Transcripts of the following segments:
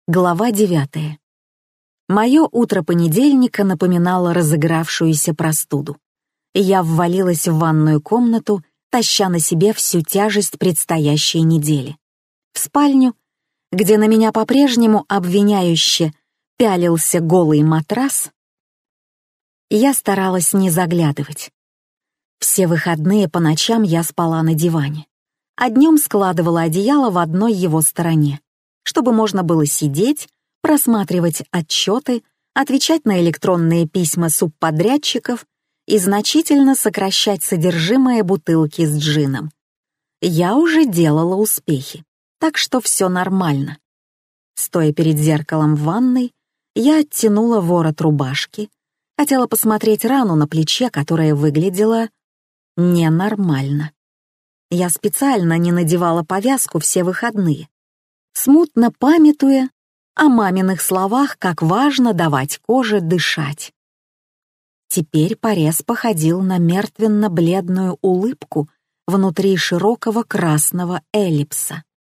Глава 9. Мое утро понедельника напоминало разыгравшуюся простуду. Я ввалилась в ванную комнату, таща на себе всю тяжесть предстоящей недели. В спальню, где на меня по-прежнему обвиняюще пялился голый матрас, я старалась не заглядывать. Все выходные по ночам я спала на диване, а днем складывала одеяло в одной его стороне, чтобы можно было сидеть, просматривать отчеты, отвечать на электронные письма субподрядчиков и значительно сокращать содержимое бутылки с джином. Я уже делала успехи, так что все нормально. Стоя перед зеркалом в ванной, я оттянула ворот рубашки, хотела посмотреть рану на плече, которая выглядела ненормально. Я специально не надевала повязку все выходные, смутно памятуя о маминых словах, как важно давать коже дышать. Теперь порез походил на мертвенно-бледную улыбку внутри широкого красного эллипса.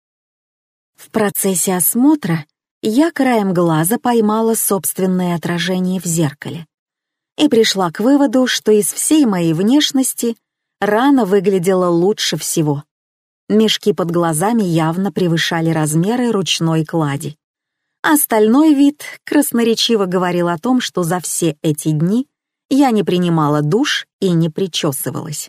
В процессе осмотра я краем глаза поймала собственное отражение в зеркале и пришла к выводу, что из всей моей внешности рана выглядела лучше всего. Мешки под глазами явно превышали размеры ручной клади. Остальной вид красноречиво говорил о том, что за все эти дни я не принимала душ и не причесывалась.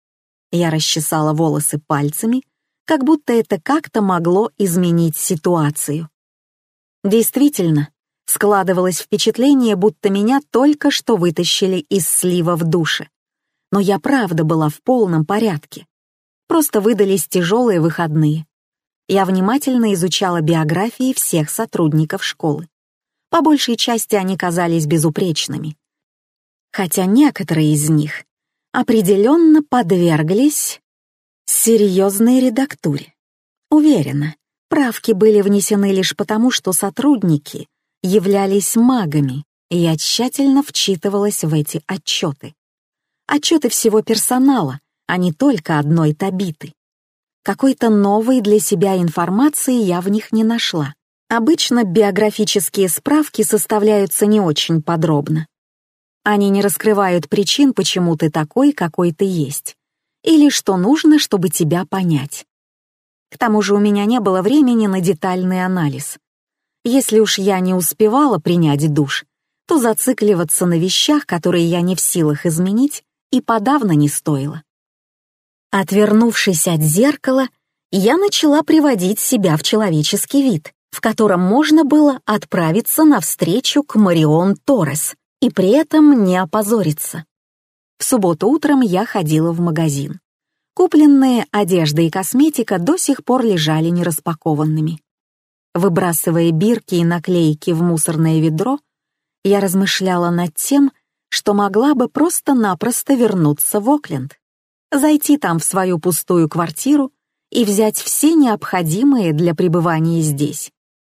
Я расчесала волосы пальцами, как будто это как-то могло изменить ситуацию. Действительно, складывалось впечатление, будто меня только что вытащили из слива в душе. Но я правда была в полном порядке. Просто выдались тяжелые выходные. Я внимательно изучала биографии всех сотрудников школы. По большей части они казались безупречными. Хотя некоторые из них определенно подверглись серьезной редактуре. Уверена, правки были внесены лишь потому, что сотрудники являлись магами, и я тщательно вчитывалась в эти отчеты. Отчеты всего персонала, а не только одной Табиты. Какой-то новой для себя информации я в них не нашла. Обычно биографические справки составляются не очень подробно. Они не раскрывают причин, почему ты такой, какой ты есть, или что нужно, чтобы тебя понять. К тому же у меня не было времени на детальный анализ. Если уж я не успевала принять душ, то зацикливаться на вещах, которые я не в силах изменить, и подавно не стоило. Отвернувшись от зеркала, я начала приводить себя в человеческий вид, в котором можно было отправиться навстречу к Марион Торрес и при этом не опозориться. В субботу утром я ходила в магазин. Купленные одежда и косметика до сих пор лежали нераспакованными. Выбрасывая бирки и наклейки в мусорное ведро, я размышляла над тем, что могла бы просто-напросто вернуться в Окленд, зайти там в свою пустую квартиру и взять все необходимые для пребывания здесь.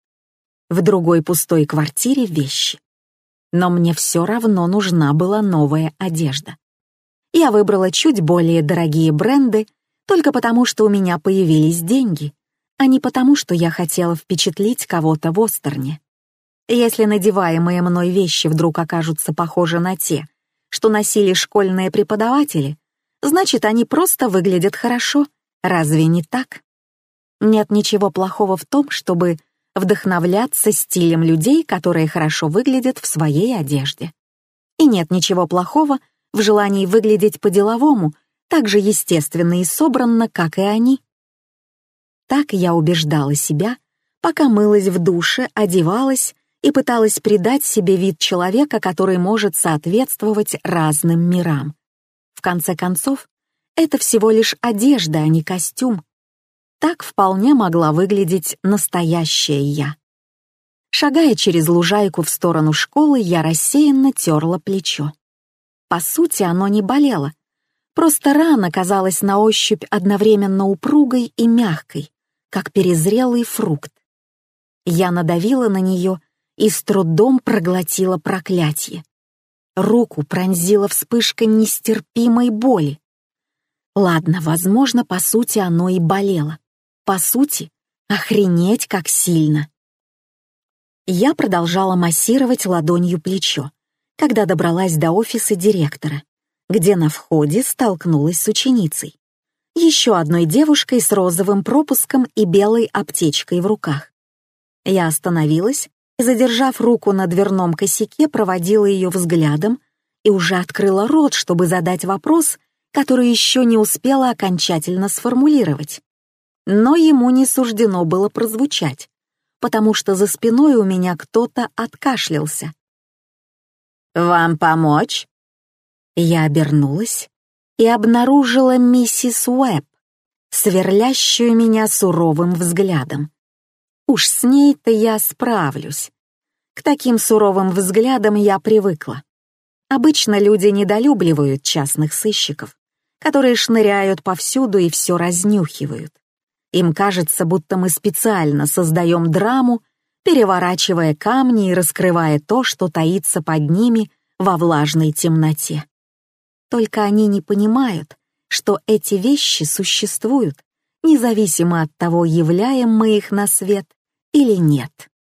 В другой пустой квартире вещи. Но мне все равно нужна была новая одежда. Я выбрала чуть более дорогие бренды только потому, что у меня появились деньги, а не потому, что я хотела впечатлить кого-то в Остерне. Если надеваемые мной вещи вдруг окажутся похожи на те, что носили школьные преподаватели, значит, они просто выглядят хорошо, разве не так? Нет ничего плохого в том, чтобы вдохновляться стилем людей, которые хорошо выглядят в своей одежде. И нет ничего плохого в желании выглядеть по-деловому, так же естественно и собранно, как и они. Так я убеждала себя, пока мылась в душе, одевалась и пыталась придать себе вид человека, который может соответствовать разным мирам. В конце концов, это всего лишь одежда, а не костюм. Так вполне могла выглядеть настоящая я. Шагая через лужайку в сторону школы, я рассеянно терла плечо. По сути, оно не болело. Просто рана казалась на ощупь одновременно упругой и мягкой, как перезрелый фрукт. Я надавила на нее и с трудом проглотила проклятие. Руку пронзила вспышка нестерпимой боли. Ладно, возможно, по сути, оно и болело. По сути, охренеть как сильно. Я продолжала массировать ладонью плечо, когда добралась до офиса директора, где на входе столкнулась с ученицей. Еще одной девушкой с розовым пропуском и белой аптечкой в руках. Я остановилась и, задержав руку на дверном косяке, проводила ее взглядом и уже открыла рот, чтобы задать вопрос, который еще не успела окончательно сформулировать. Но ему не суждено было прозвучать, потому что за спиной у меня кто-то откашлялся. «Вам помочь?» Я обернулась и обнаружила миссис Уэбб, сверлящую меня суровым взглядом. Уж с ней-то я справлюсь. К таким суровым взглядам я привыкла. Обычно люди недолюбливают частных сыщиков, которые шныряют повсюду и все разнюхивают. Им кажется, будто мы специально создаем драму, переворачивая камни и раскрывая то, что таится под ними во влажной темноте. Только они не понимают, что эти вещи существуют, независимо от того, являем мы их на свет или нет.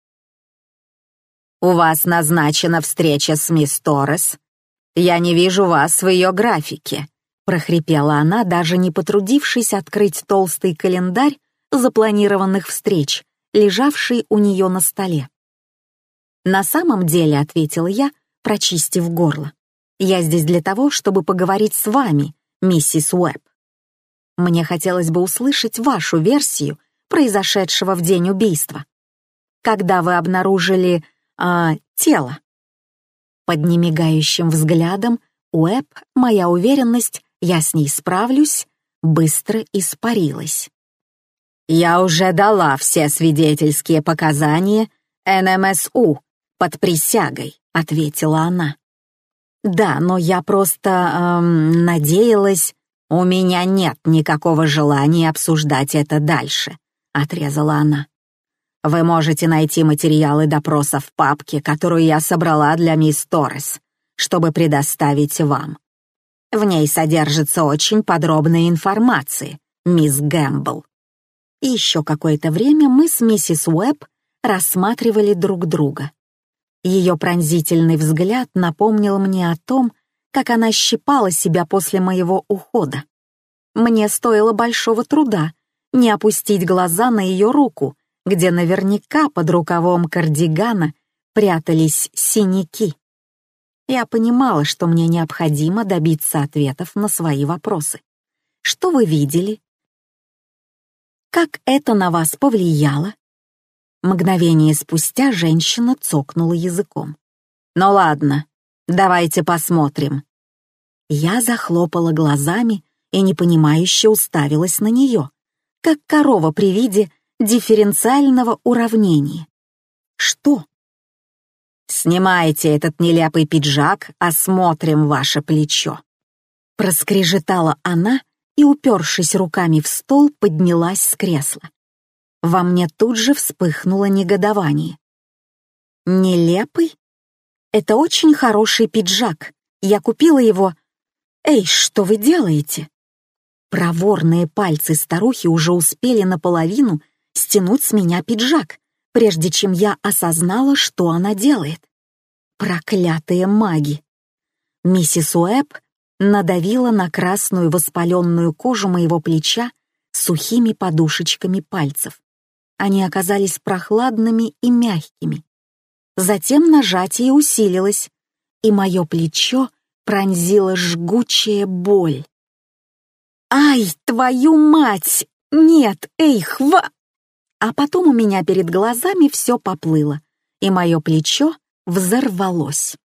«У вас назначена встреча с мисс Торрес. Я не вижу вас в ее графике», — прохрипела она, даже не потрудившись открыть толстый календарь запланированных встреч, лежавший у нее на столе. «На самом деле», — ответила я, прочистив горло, «я здесь для того, чтобы поговорить с вами, миссис Уэбб. Мне хотелось бы услышать вашу версию произошедшего в день убийства. Когда вы обнаружили тело?» Под немигающим взглядом Уэбб, моя уверенность, я с ней справлюсь, быстро испарилась. «Я уже дала все свидетельские показания НМСУ под присягой», — ответила она. «Да, но я просто надеялась...» «У меня нет никакого желания обсуждать это дальше», — отрезала она. «Вы можете найти материалы допроса в папке, которую я собрала для мисс Торрес, чтобы предоставить вам. В ней содержится очень подробная информация, мисс Гэмбл». И еще какое-то время мы с миссис Уэбб рассматривали друг друга. Ее пронзительный взгляд напомнил мне о том, как она щипала себя после моего ухода. Мне стоило большого труда не опустить глаза на ее руку, где наверняка под рукавом кардигана прятались синяки. Я понимала, что мне необходимо добиться ответов на свои вопросы. Что вы видели? Как это на вас повлияло? Мгновение спустя женщина цокнула языком. «Ну ладно, давайте посмотрим». Я захлопала глазами и непонимающе уставилась на нее, как корова при виде дифференциального уравнения. «Что?» «Снимайте этот нелепый пиджак, осмотрим ваше плечо», — проскрежетала она и, упершись руками в стол, поднялась с кресла. Во мне тут же вспыхнуло негодование. «Нелепый? Это очень хороший пиджак. Я купила его... Эй, что вы делаете?» Проворные пальцы старухи уже успели наполовину стянуть с меня пиджак, прежде чем я осознала, что она делает. Проклятые маги! Миссис Уэбб надавила на красную воспаленную кожу моего плеча сухими подушечками пальцев. Они оказались прохладными и мягкими. Затем нажатие усилилось, и мое плечо пронзила жгучая боль. «Ай, твою мать! Нет, эй, хва!» А потом у меня перед глазами все поплыло, и мое плечо взорвалось.